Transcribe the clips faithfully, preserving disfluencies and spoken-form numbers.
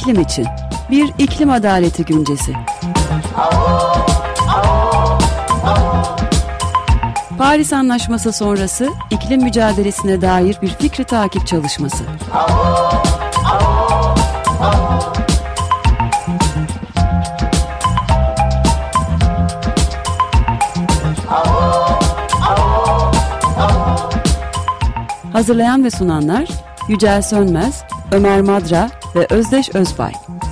iklim için bir iklim adaleti güncesi. Paris Anlaşması sonrası iklim mücadelesine dair bir fikri takip çalışması. Hazırlayan ve sunanlar Yücel Sönmez, Ömer Madra ve Özdeş Özbay.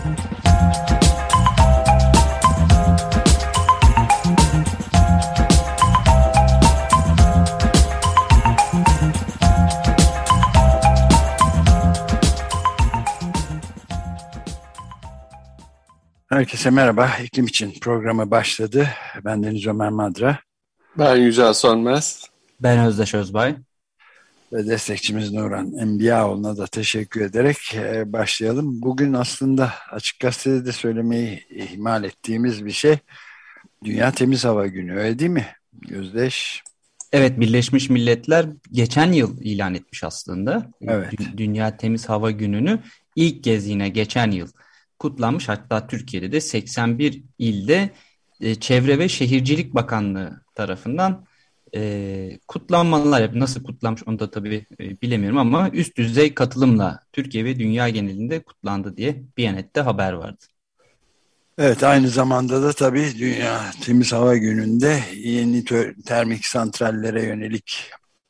Herkese merhaba. İklim için programı başladı. Ben Deniz Ömer Madra. Ben Yücel Sönmez. Ben Özdeş Özbay. Ve destekçimiz Nuran Enbiyaoğlu'na da teşekkür ederek başlayalım. Bugün aslında Açık Gazete'de de söylemeyi ihmal ettiğimiz bir şey. Dünya Temiz Hava Günü, öyle değil mi Özdeş? Evet, Birleşmiş Milletler geçen yıl ilan etmiş aslında. Evet. Dü- Dünya Temiz Hava Günü'nü ilk kez yine geçen yıl kutlanmış. Hatta Türkiye'de de seksen bir ilde e, Çevre ve Şehircilik Bakanlığı tarafından e, kutlanmalar yap. Nasıl kutlanmış onu da tabii e, bilemiyorum ama üst düzey katılımla Türkiye ve dünya genelinde kutlandı diye Biyanet'te haber vardı. Evet, aynı zamanda da tabii Dünya Temiz Hava Günü'nde yeni termik santrallere yönelik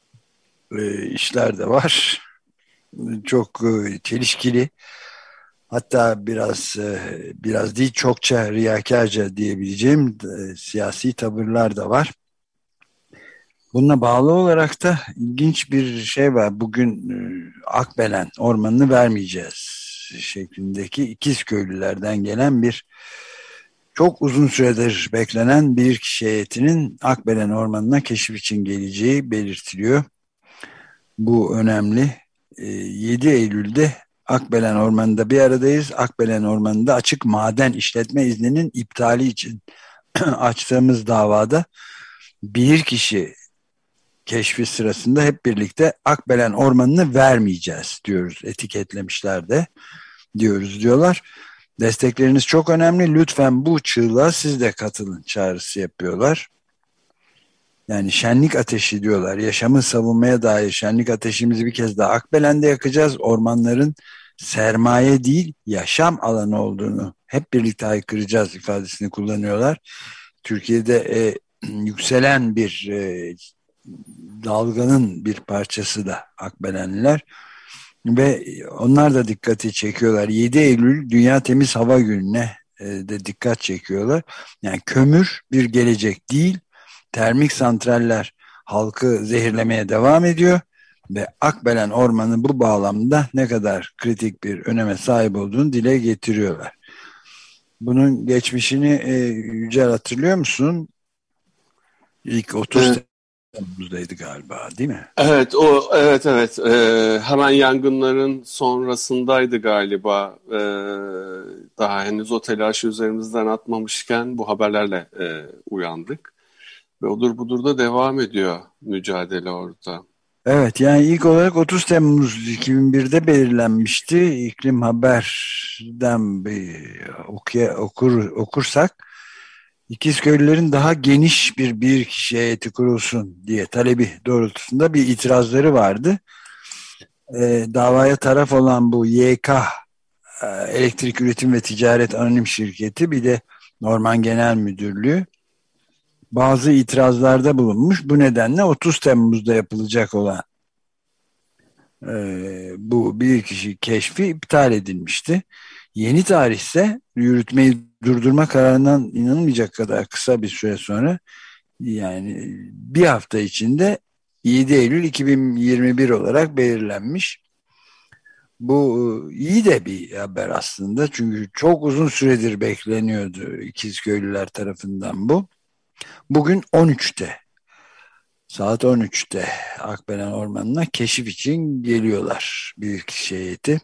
e, işler de var. Çok e, çelişkili. Hatta biraz biraz değil çokça riyakarca diyebileceğim e, siyasi tavırlar da var. Bununla bağlı olarak da ilginç bir şey var. Bugün e, Akbelen Ormanı'nı vermeyeceğiz şeklindeki İkizköylülerden gelen bir çok uzun süredir beklenen bir kişi heyetinin Akbelen Ormanı'na keşif için geleceği belirtiliyor. Bu önemli. E, yedi Eylül'de Akbelen Ormanı'nda bir aradayız. Akbelen Ormanı'nda açık maden işletme izninin iptali için açtığımız davada bilirkişi keşfi sırasında hep birlikte Akbelen Ormanı'nı vermeyeceğiz diyoruz. Etiketlemişler de diyoruz diyorlar. Destekleriniz çok önemli. Lütfen bu çığlığa siz de katılın çağrısı yapıyorlar. Yani şenlik ateşi diyorlar. Yaşamı savunmaya dair şenlik ateşimizi bir kez daha Akbelen'de yakacağız. Ormanların sermaye değil yaşam alanı olduğunu hep birlikte haykıracağız ifadesini kullanıyorlar. Türkiye'de e, yükselen bir e, dalganın bir parçası da Akbelenliler ve onlar da dikkati çekiyorlar. yedi Eylül Dünya Temiz Hava Günü'ne e, de dikkat çekiyorlar. Yani kömür bir gelecek değil. Termik santraller halkı zehirlemeye devam ediyor ve Akbelen Ormanı bu bağlamda ne kadar kritik bir öneme sahip olduğunu dile getiriyorlar. Bunun geçmişini e, Yücel hatırlıyor musun? İlk otuz evet. Temmuz'daydı galiba, değil mi? Evet, o evet evet. Ee, hemen yangınların sonrasındaydı galiba. Ee, daha henüz o telaşı üzerimizden atmamışken bu haberlerle e, uyandık. Ve odur budur da devam ediyor mücadele orada. Evet, yani ilk olarak otuz Temmuz iki bin birde belirlenmişti. İklim Haber'den bir okuya, okur, okursak İkizköylülerin daha geniş bir bilirkişi heyeti kurulsun diye talebi doğrultusunda bir itirazları vardı. E, davaya taraf olan bu Y K e, Elektrik Üretim ve Ticaret Anonim Şirketi bir de Orman Genel Müdürlüğü bazı itirazlarda bulunmuş. Bu nedenle otuz Temmuz'da yapılacak olan e, bu bilirkişi keşfi iptal edilmişti. Yeni tarih ise yürütmeyi durdurma kararından inanılmayacak kadar kısa bir süre sonra, yani bir hafta içinde yedi Eylül iki bin yirmi bir olarak belirlenmiş. Bu iyi de bir haber aslında çünkü çok uzun süredir bekleniyordu İkizköylüler tarafından bu. Bugün on üçte saat on üçte Akbelen Ormanı'na keşif için geliyorlar bilirkişi heyeti.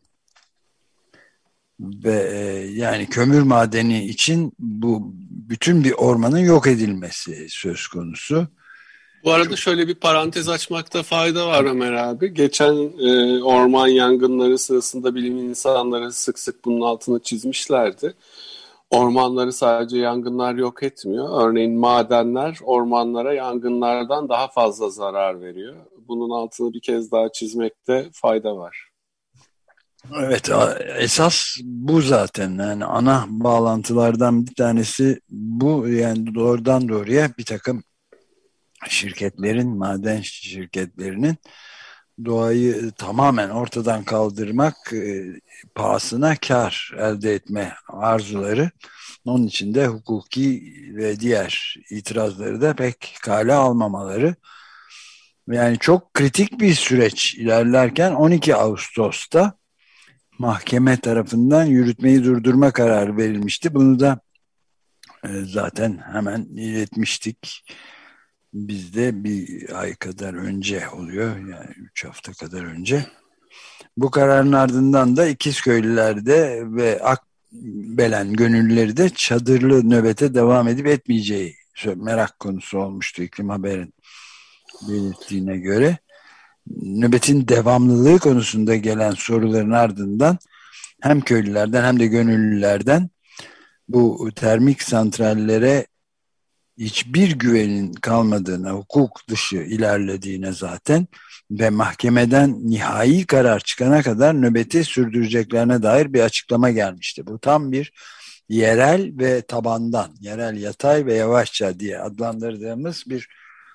Ve e, yani kömür madeni için bu bütün bir ormanın yok edilmesi söz konusu. Bu arada şöyle bir parantez açmakta fayda var Ömer abi. Geçen e, orman yangınları sırasında bilim insanları sık sık bunun altını çizmişlerdi. Ormanları sadece yangınlar yok etmiyor. Örneğin madenler ormanlara yangınlardan daha fazla zarar veriyor. Bunun altını bir kez daha çizmekte fayda var. Evet, esas bu zaten, yani ana bağlantılardan bir tanesi bu, yani doğrudan doğruya bir takım şirketlerin, maden şirketlerinin doğayı tamamen ortadan kaldırmak e, pahasına kar elde etme arzuları. Onun için de hukuki ve diğer itirazları da pek kale almamaları. Yani çok kritik bir süreç ilerlerken on iki Ağustos'ta mahkeme tarafından yürütmeyi durdurma kararı verilmişti. Bunu da e, zaten hemen iletmiştik. Bizde bir ay kadar önce oluyor, yani üç hafta kadar önce. Bu kararın ardından da İkizköylülerde ve Akbelen gönüllüleri de çadırlı nöbete devam edip etmeyeceği merak konusu olmuştu İklim Haber'in belirttiğine göre. Nöbetin devamlılığı konusunda gelen soruların ardından hem köylülerden hem de gönüllülerden bu termik santrallere hiçbir güvenin kalmadığına, hukuk dışı ilerlediğine zaten ve mahkemeden nihai karar çıkana kadar nöbeti sürdüreceklerine dair bir açıklama gelmişti. Bu tam bir yerel ve tabandan, yerel yatay ve yavaşça diye adlandırdığımız bir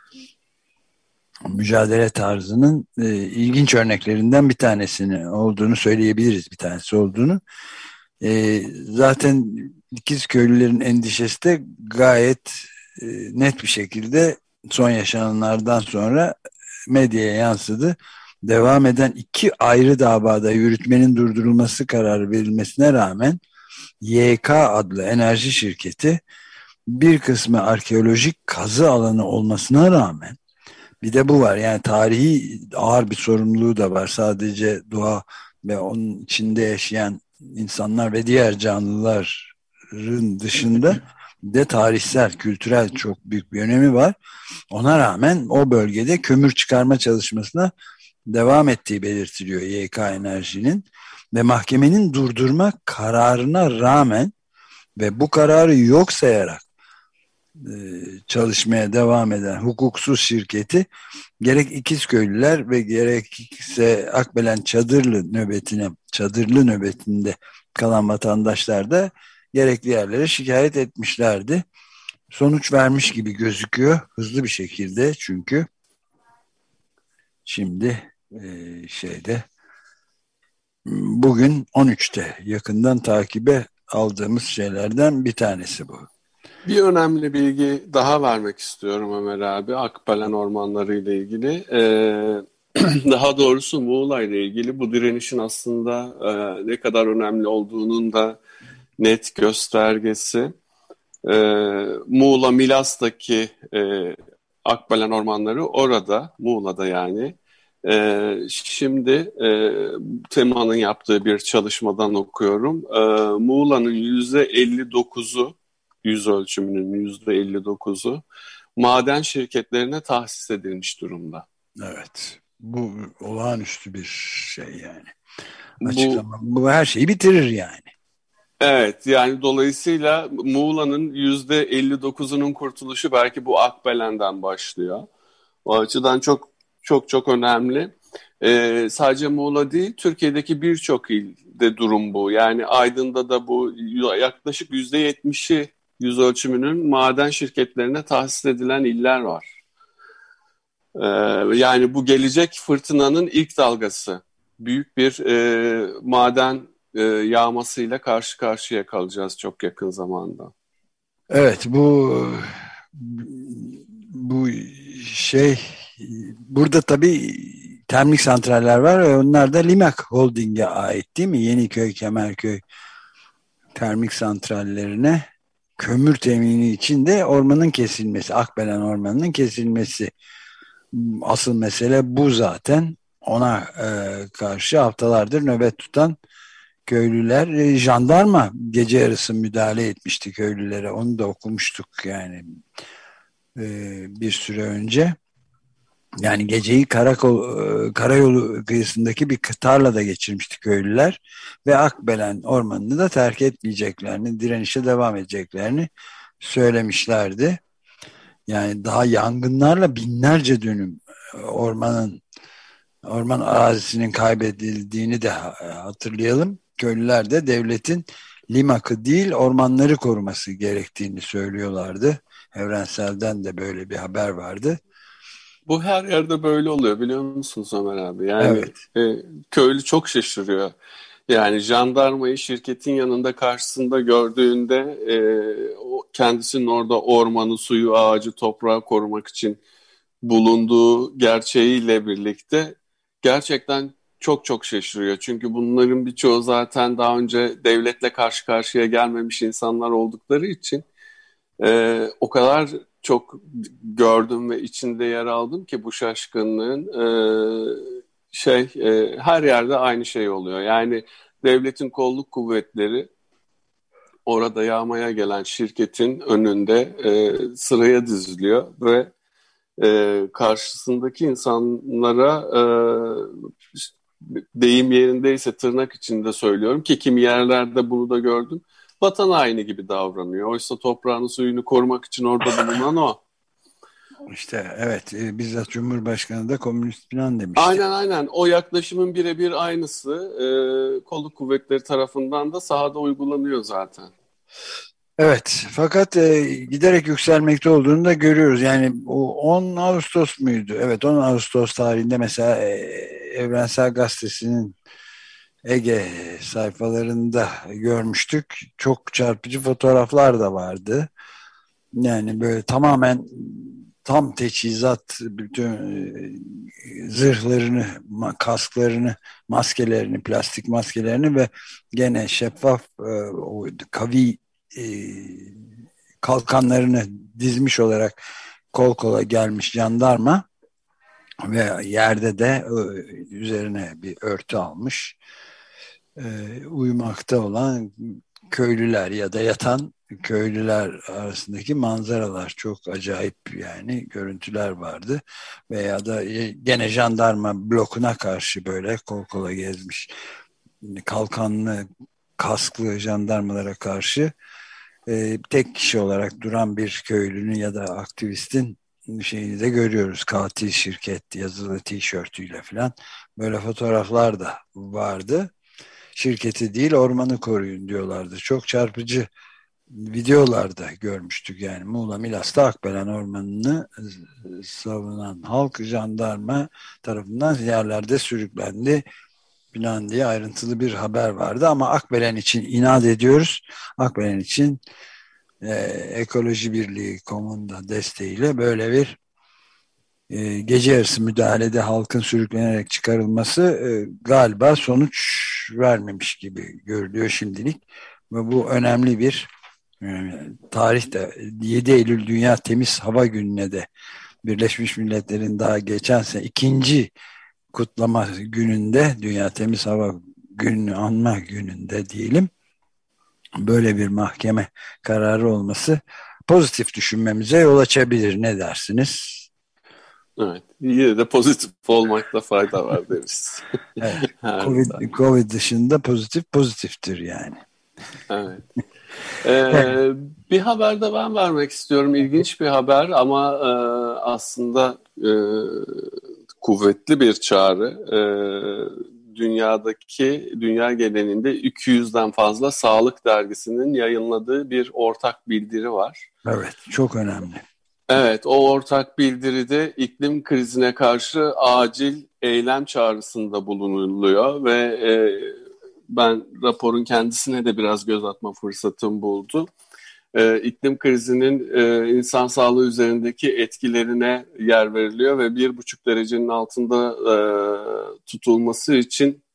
mücadele tarzının e, ilginç örneklerinden bir tanesini olduğunu söyleyebiliriz, bir tanesi olduğunu. E, zaten İkizköylülerin endişesi de gayet e, net bir şekilde son yaşananlardan sonra medyaya yansıdı. Devam eden iki ayrı davada yürütmenin durdurulması kararı verilmesine rağmen Y K adlı enerji şirketi bir kısmı arkeolojik kazı alanı olmasına rağmen, bir de bu var, yani tarihi ağır bir sorumluluğu da var. Sadece doğa ve onun içinde yaşayan insanlar ve diğer canlıların dışında de tarihsel, kültürel çok büyük bir önemi var. Ona rağmen o bölgede kömür çıkarma çalışmasına devam ettiği belirtiliyor Y K Enerji'nin ve mahkemenin durdurma kararına rağmen ve bu kararı yok sayarak çalışmaya devam eden hukuksuz şirketi gerek İkizköylüler ve gerekse Akbelen çadırlı nöbetine, çadırlı nöbetinde kalan vatandaşlar da gerekli yerlere şikayet etmişlerdi. Sonuç vermiş gibi gözüküyor hızlı bir şekilde, çünkü şimdi e, şeyde bugün on üçte yakından takibe aldığımız şeylerden bir tanesi bu. Bir önemli bilgi daha vermek istiyorum Ömer abi, Akbelen ormanları ile ilgili. Ee, daha doğrusu Muğla ile ilgili bu direnişin aslında e, ne kadar önemli olduğunun da net göstergesi. Ee, Muğla Milas'taki e, Akbelen ormanları orada, Muğla'da yani. Ee, şimdi e, TEMA'nın yaptığı bir çalışmadan okuyorum. Ee, Muğla'nın yüzde elli dokuzu, yüz ölçümünün yüzde elli dokuzu maden şirketlerine tahsis edilmiş durumda. Evet, bu olağanüstü bir şey yani. Bu, bu her şeyi bitirir yani. Evet, yani dolayısıyla Muğla'nın yüzde elli dokuzunun kurtuluşu belki bu Akbelen'den başlıyor. O açıdan çok çok çok önemli. Ee, sadece Muğla değil, Türkiye'deki birçok ilde durum bu. Yani Aydın'da da bu yaklaşık yüzde yetmişi yüz ölçümünün maden şirketlerine tahsis edilen iller var. Ee, yani bu gelecek fırtınanın ilk dalgası. Büyük bir e, maden e, yağmasıyla karşı karşıya kalacağız çok yakın zamanda. Evet, bu bu şey, burada tabii termik santraller var ve onlar da Limak Holding'e ait değil mi? Yeniköy, Kemerköy termik santrallerine kömür temini için de ormanın kesilmesi, Akbelen ormanının kesilmesi. Asıl mesele bu zaten. Ona e, karşı haftalardır nöbet tutan köylüler, e, jandarma gece yarısı müdahale etmişti köylülere. Onu da okumuştuk yani e, bir süre önce. Yani geceyi karakol, karayolu kıyısındaki bir tarlada geçirmişti köylüler ve Akbelen ormanını da terk etmeyeceklerini, direnişe devam edeceklerini söylemişlerdi. Yani daha yangınlarla binlerce dönüm ormanın orman arazisinin kaybedildiğini de hatırlayalım. Köylüler de devletin limakı değil ormanları koruması gerektiğini söylüyorlardı. Evrensel'den de böyle bir haber vardı. Bu her yerde böyle oluyor biliyor musunuz Ömer abi? Yani evet. e, köylü çok şaşırıyor. Yani jandarmayı şirketin yanında karşısında gördüğünde e, o kendisinin orada ormanı, suyu, ağacı, toprağı korumak için bulunduğu gerçeğiyle birlikte gerçekten çok çok şaşırıyor. Çünkü bunların birçoğu zaten daha önce devletle karşı karşıya gelmemiş insanlar oldukları için e, o kadar çok gördüm ve içinde yer aldım ki bu şaşkınlığın e, şey e, her yerde aynı şey oluyor. Yani devletin kolluk kuvvetleri orada yağmaya gelen şirketin önünde e, sıraya diziliyor ve e, karşısındaki insanlara e, deyim yerindeyse tırnak içinde söylüyorum ki kimi yerlerde bunu da gördüm. Vatan haini gibi davranıyor. Oysa toprağını suyunu korumak için orada bulunan o. İşte evet e, bizzat Cumhurbaşkanı da komünist plan demişti. Aynen aynen o yaklaşımın birebir aynısı e, kolluk kuvvetleri tarafından da sahada uygulanıyor zaten. Evet fakat e, giderek yükselmekte olduğunu da görüyoruz. Yani o on Ağustos muydu? Evet on Ağustos tarihinde mesela e, Evrensel Gazetesi'nin Ege sayfalarında görmüştük. Çok çarpıcı fotoğraflar da vardı. Yani böyle tamamen tam teçhizat, bütün e, zırhlarını, kasklarını, maskelerini, plastik maskelerini ve gene şeffaf e, o kavi e, kalkanlarını dizmiş olarak kol kola gelmiş jandarma ve yerde de e, üzerine bir örtü almış e, uyumakta olan köylüler ya da yatan köylüler arasındaki manzaralar çok acayip yani görüntüler vardı. Veya da gene jandarma blokuna karşı böyle kol kola gezmiş kalkanlı kasklı jandarmalara karşı e, tek kişi olarak duran bir köylünün ya da aktivistin şeyini de görüyoruz. Katil şirket yazılı tişörtüyle falan böyle fotoğraflar da vardı. Şirketi değil ormanı koruyun diyorlardı. Çok çarpıcı videolarda görmüştük yani Muğla Milas'ta Akbelen Ormanı'nı savunan halk jandarma tarafından yerlerde sürüklendi falan diye ayrıntılı bir haber vardı ama Akbelen için inat ediyoruz. Akbelen için e, Ekoloji Birliği Komunda desteğiyle böyle bir e, gece yarısı müdahalede halkın sürüklenerek çıkarılması e, galiba sonuç vermemiş gibi görülüyor şimdilik ve bu önemli bir tarihte yedi Eylül Dünya Temiz Hava Günü'ne de Birleşmiş Milletler'in daha geçen sene ikinci kutlama gününde Dünya Temiz Hava Günü'nü anma gününde diyelim böyle bir mahkeme kararı olması pozitif düşünmemize yol açabilir. Ne dersiniz? Evet. Yine de pozitif olmakta fayda var deriz. Evet. COVID, COVID dışında pozitif pozitiftir yani. Evet. Ee, bir haber de ben vermek istiyorum. İlginç bir haber ama e, aslında e, kuvvetli bir çağrı. E, dünyadaki, dünya genelinde iki yüzden fazla sağlık dergisinin yayınladığı bir ortak bildiri var. Evet, çok önemli. Evet, o ortak bildiride iklim krizine karşı acil eylem çağrısında bulunuluyor ve e, ben raporun kendisine de biraz göz atma fırsatım buldu. Ee, iklim krizinin e, insan sağlığı üzerindeki etkilerine yer veriliyor ve bir buçuk derecenin altında e, tutulması için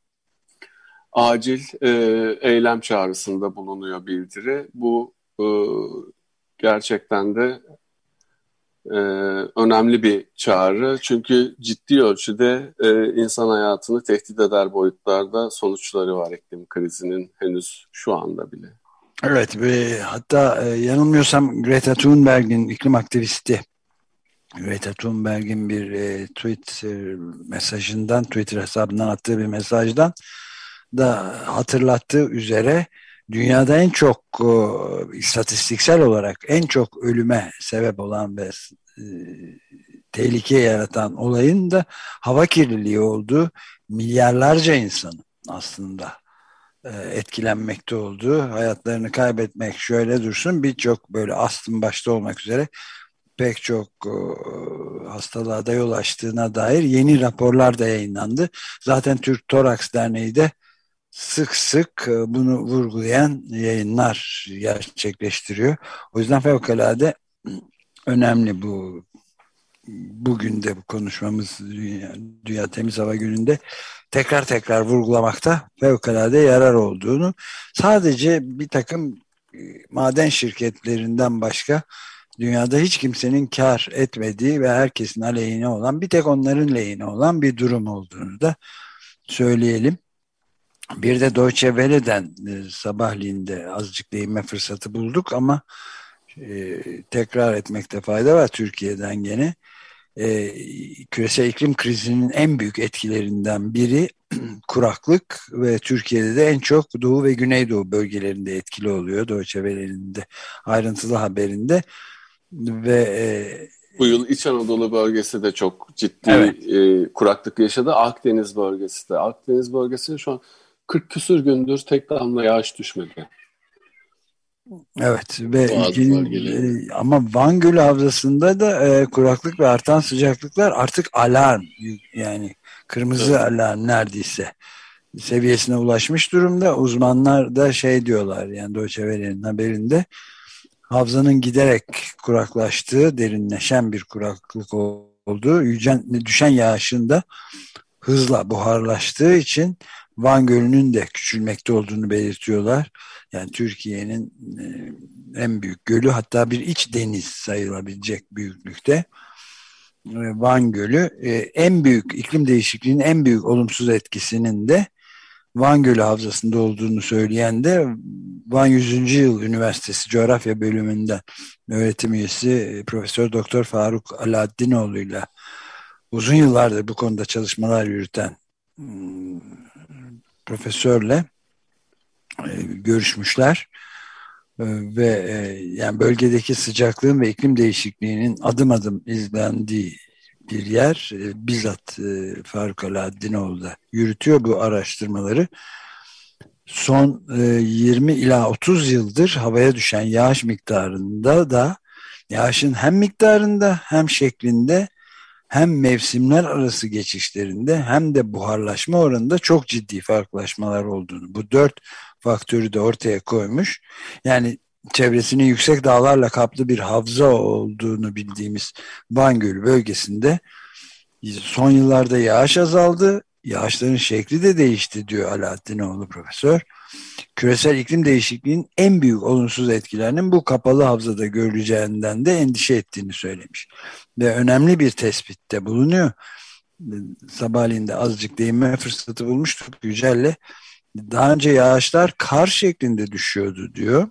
acil e, eylem çağrısında bulunuyor bildiri. Bu e, gerçekten de e, önemli bir çağrı çünkü ciddi ölçüde e, insan hayatını tehdit eder boyutlarda sonuçları var iklim krizinin henüz şu anda bile. Evet ve hatta e, yanılmıyorsam Greta Thunberg'in iklim aktivisti Greta Thunberg'in bir e, tweet e, mesajından, Twitter hesabından attığı bir mesajdan da hatırlattığı üzere dünyada en çok e, istatistiksel olarak en çok ölüme sebep olan ve e, tehlike yaratan olayın da hava kirliliği olduğu, milyarlarca insanın aslında e, etkilenmekte olduğu, hayatlarını kaybetmek şöyle dursun, birçok böyle astım başta olmak üzere pek çok e, hastalığa da yol açtığına dair yeni raporlar da yayınlandı. Zaten Türk Toraks Derneği de sık sık e, bunu vurgulayan yayınlar gerçekleştiriyor. O yüzden fevkalade önemli bu bugün de bu konuşmamız Dünya, Dünya Temiz Hava Günü'nde tekrar tekrar vurgulamakta fevkalade yarar olduğunu, sadece bir takım e, maden şirketlerinden başka dünyada hiç kimsenin kar etmediği ve herkesin aleyhine olan, bir tek onların lehine olan bir durum olduğunu da söyleyelim. Bir de Deutsche Welle'den e, sabahleyin de azıcık değinme fırsatı bulduk ama e, tekrar etmekte fayda var Türkiye'den gene. E, küresel iklim krizinin en büyük etkilerinden biri kuraklık ve Türkiye'de de en çok Doğu ve Güneydoğu bölgelerinde etkili oluyor. Deutsche Welle'nin de ayrıntılı haberinde. Ve e, bu yıl İç Anadolu bölgesi de çok ciddi evet. e, kuraklık yaşadı. Akdeniz bölgesi de. Akdeniz bölgesinde şu an kırk küsür gündür tek damla yağış düşmedi. Evet ve ülkenin, e, ama Van Gölü Havzası'nda da e, kuraklık ve artan sıcaklıklar artık alarm, yani kırmızı evet. alarm neredeyse seviyesine ulaşmış durumda. Uzmanlar da şey diyorlar, yani Deutsche Welle'nin haberinde, havzanın giderek kuraklaştığı, derinleşen bir kuraklık olduğu, yücen, düşen yağışın da hızla buharlaştığı için Van Gölü'nün de küçülmekte olduğunu belirtiyorlar. Yani Türkiye'nin en büyük gölü, hatta bir iç deniz sayılabilecek büyüklükte Van Gölü. En büyük iklim değişikliğinin en büyük olumsuz etkisinin de Van Gölü Havzası'nda olduğunu söyleyen de Van yüzüncü. Yıl Üniversitesi Coğrafya Bölümünden öğretim üyesi Profesör Doktor Faruk Alaaddinoğlu'yla uzun yıllardır bu konuda çalışmalar yürüten profesörle e, görüşmüşler e, ve e, yani bölgedeki sıcaklığın ve iklim değişikliğinin adım adım izlendiği bir yer. E, bizzat e, Faruk Alaaddinoğlu da yürütüyor bu araştırmaları. Son e, yirmi ila otuz yıldır havaya düşen yağış miktarında da, yağışın hem miktarında hem şeklinde hem mevsimler arası geçişlerinde hem de buharlaşma oranında çok ciddi farklılaşmalar olduğunu, bu dört faktörü de ortaya koymuş. Yani çevresinin yüksek dağlarla kaplı bir havza olduğunu bildiğimiz Van Gölü bölgesinde son yıllarda yağış azaldı. Yağışların şekli de değişti diyor Alaaddinoğlu profesör. Küresel iklim değişikliğinin en büyük olumsuz etkilerinin bu kapalı havzada görüleceğinden de endişe ettiğini söylemiş. Ve önemli bir tespitte bulunuyor. Sabahleyin de azıcık değinme fırsatı bulmuştuk Yücel'le. Daha önce yağışlar kar şeklinde düşüyordu diyor.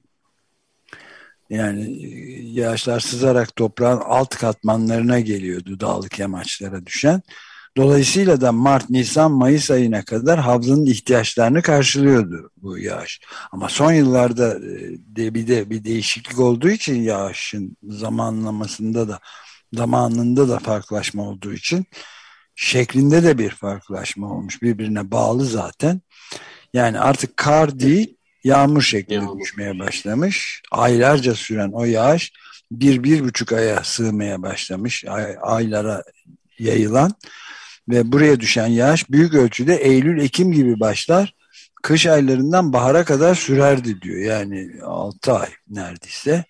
Yani yağışlar sızarak toprağın alt katmanlarına geliyordu, dağlık yamaçlara düşen. Dolayısıyla da Mart, Nisan, Mayıs ayına kadar havzanın ihtiyaçlarını karşılıyordu bu yağış. Ama son yıllarda de bir de bir değişiklik olduğu için, yağışın zamanlamasında da zamanında da farklılaşma olduğu için şeklinde de bir farklılaşma olmuş. Birbirine bağlı zaten. Yani artık kar değil, yağmur şeklinde yağmur. düşmeye başlamış. Aylarca süren o yağış bir, bir buçuk aya sığmaya başlamış. Ay, aylara yayılan ve buraya düşen yağış büyük ölçüde Eylül, Ekim gibi başlar. Kış aylarından bahara kadar sürerdi diyor. Yani altı ay neredeyse.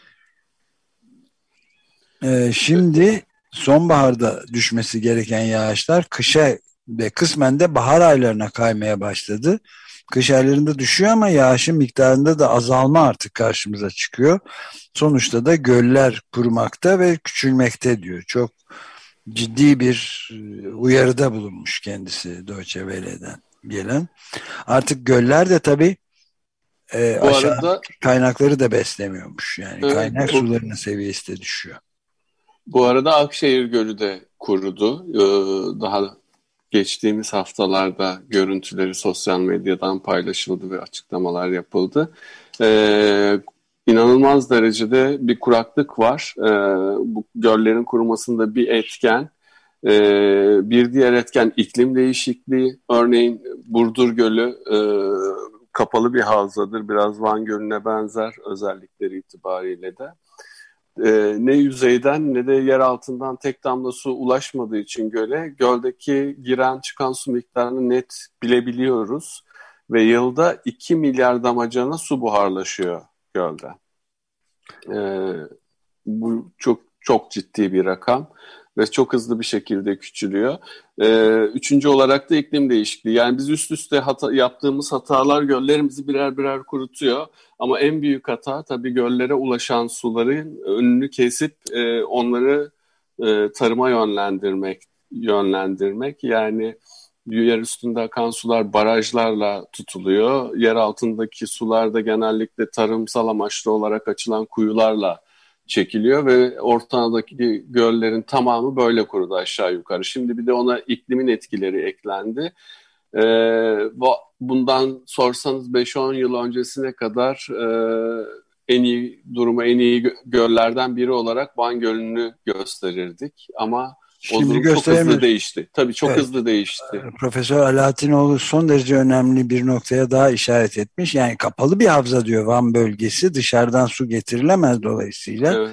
Ee, şimdi sonbaharda düşmesi gereken yağışlar kışa ve kısmen de bahar aylarına kaymaya başladı. Kış aylarında düşüyor ama yağışın miktarında da azalma artık karşımıza çıkıyor. Sonuçta da göller kurumakta ve küçülmekte diyor. Çok ciddi bir uyarıda bulunmuş kendisi Deutsche Welle'den gelen. Artık göller de tabii e, bu aşağı arada kaynakları da beslemiyormuş. Yani evet, kaynak bu, sularının seviyesi de düşüyor. Bu arada Akşehir Gölü de kurudu. Ee, daha geçtiğimiz haftalarda görüntüleri sosyal medyadan paylaşıldı ve açıklamalar yapıldı. Ee, inanılmaz derecede bir kuraklık var. Ee, bu göllerin kurumasında bir etken. Ee, bir diğer etken iklim değişikliği. Örneğin Burdur Gölü e, kapalı bir havzadır. Biraz Van Gölü'ne benzer özellikleri itibariyle de. Ee, ne yüzeyden ne de yer altından tek damla su ulaşmadığı için göle, göldeki giren çıkan su miktarını net bilebiliyoruz. Ve yılda iki milyar damacana su buharlaşıyor gölde. Ee, bu çok çok ciddi bir rakam ve çok hızlı bir şekilde küçülüyor. Ee, üçüncü olarak da iklim değişikliği. Yani biz üst üste hata, yaptığımız hatalar göllerimizi birer birer kurutuyor. Ama en büyük hata tabii göllere ulaşan suların önünü kesip e, onları e, tarıma yönlendirmek. yönlendirmek. Yani yer üstünde akan sular barajlarla tutuluyor. Yer altındaki sular da genellikle tarımsal amaçlı olarak açılan kuyularla çekiliyor ve ortadaki göllerin tamamı böyle kurudu aşağı yukarı. Şimdi bir de ona iklimin etkileri eklendi. Ee, bundan sorsanız beş on yıl öncesine kadar e, en iyi durumu en iyi göllerden biri olarak Van Gölü'nü gösterirdik ama o Şimdi durum çok hızlı değişti. Tabii çok evet. hızlı değişti. Profesör Alaaddinoğlu son derece önemli bir noktaya daha işaret etmiş. Yani kapalı bir havza diyor Van bölgesi. Dışarıdan su getirilemez dolayısıyla. Evet.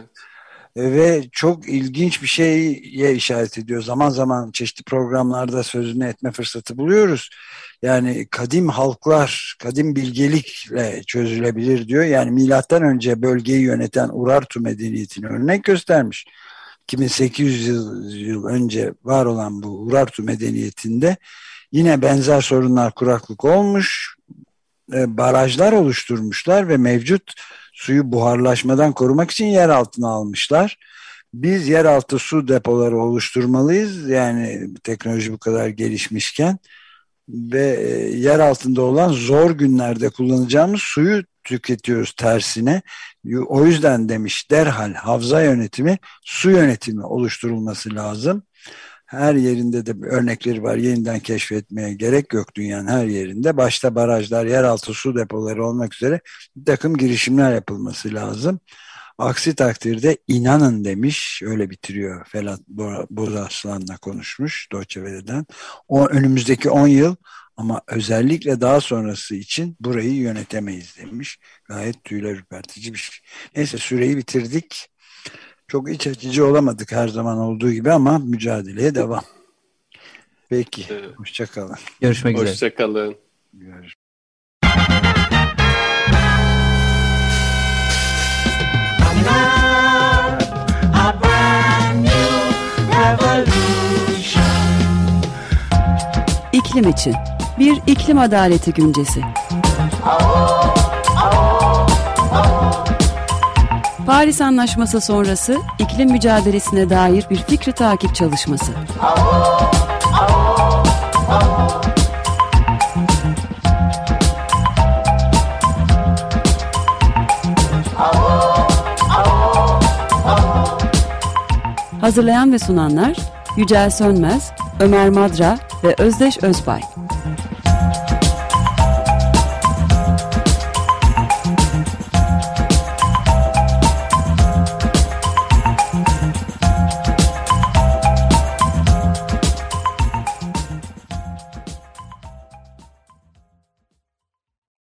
Ve çok ilginç bir şeye işaret ediyor. Zaman zaman çeşitli programlarda sözünü etme fırsatı buluyoruz. Yani kadim halklar, kadim bilgelikle çözülebilir diyor. Yani milattan önce bölgeyi yöneten Urartu medeniyetini örnek göstermiş. iki bin sekiz yüz yıl, yıl önce var olan bu Urartu medeniyetinde yine benzer sorunlar, kuraklık olmuş, e, barajlar oluşturmuşlar ve mevcut suyu buharlaşmadan korumak için yer altına almışlar. Biz yeraltı su depoları oluşturmalıyız. Yani teknoloji bu kadar gelişmişken ve yer altında olan zor günlerde kullanacağımız suyu tüketiyoruz tersine. O yüzden demiş derhal havza yönetimi, su yönetimi oluşturulması lazım. Her yerinde de örnekleri var. Yeniden keşfetmeye gerek yok dünyanın her yerinde. Başta barajlar, yeraltı su depoları olmak üzere bir takım girişimler yapılması lazım. Aksi takdirde inanın demiş, öyle bitiriyor Felat Bozarslan'la konuşmuş Deutsche Welle'den. O önümüzdeki on yıl ama özellikle daha sonrası için burayı yönetemeyiz demiş. Gayet tüyler ürpertici bir şey. Neyse süreyi bitirdik. Çok iç açıcı olamadık her zaman olduğu gibi ama mücadeleye devam. Peki, evet. Hoşça kalın. Görüşmek üzere. Hoşça kalın. Görüşmek. İklim için bir iklim adaleti güncesi. Paris Anlaşması sonrası iklim mücadelesine dair bir fikri takip çalışması. Hazırlayan ve sunanlar Yücel Sönmez, Ömer Madra ve Özdeş Özbay.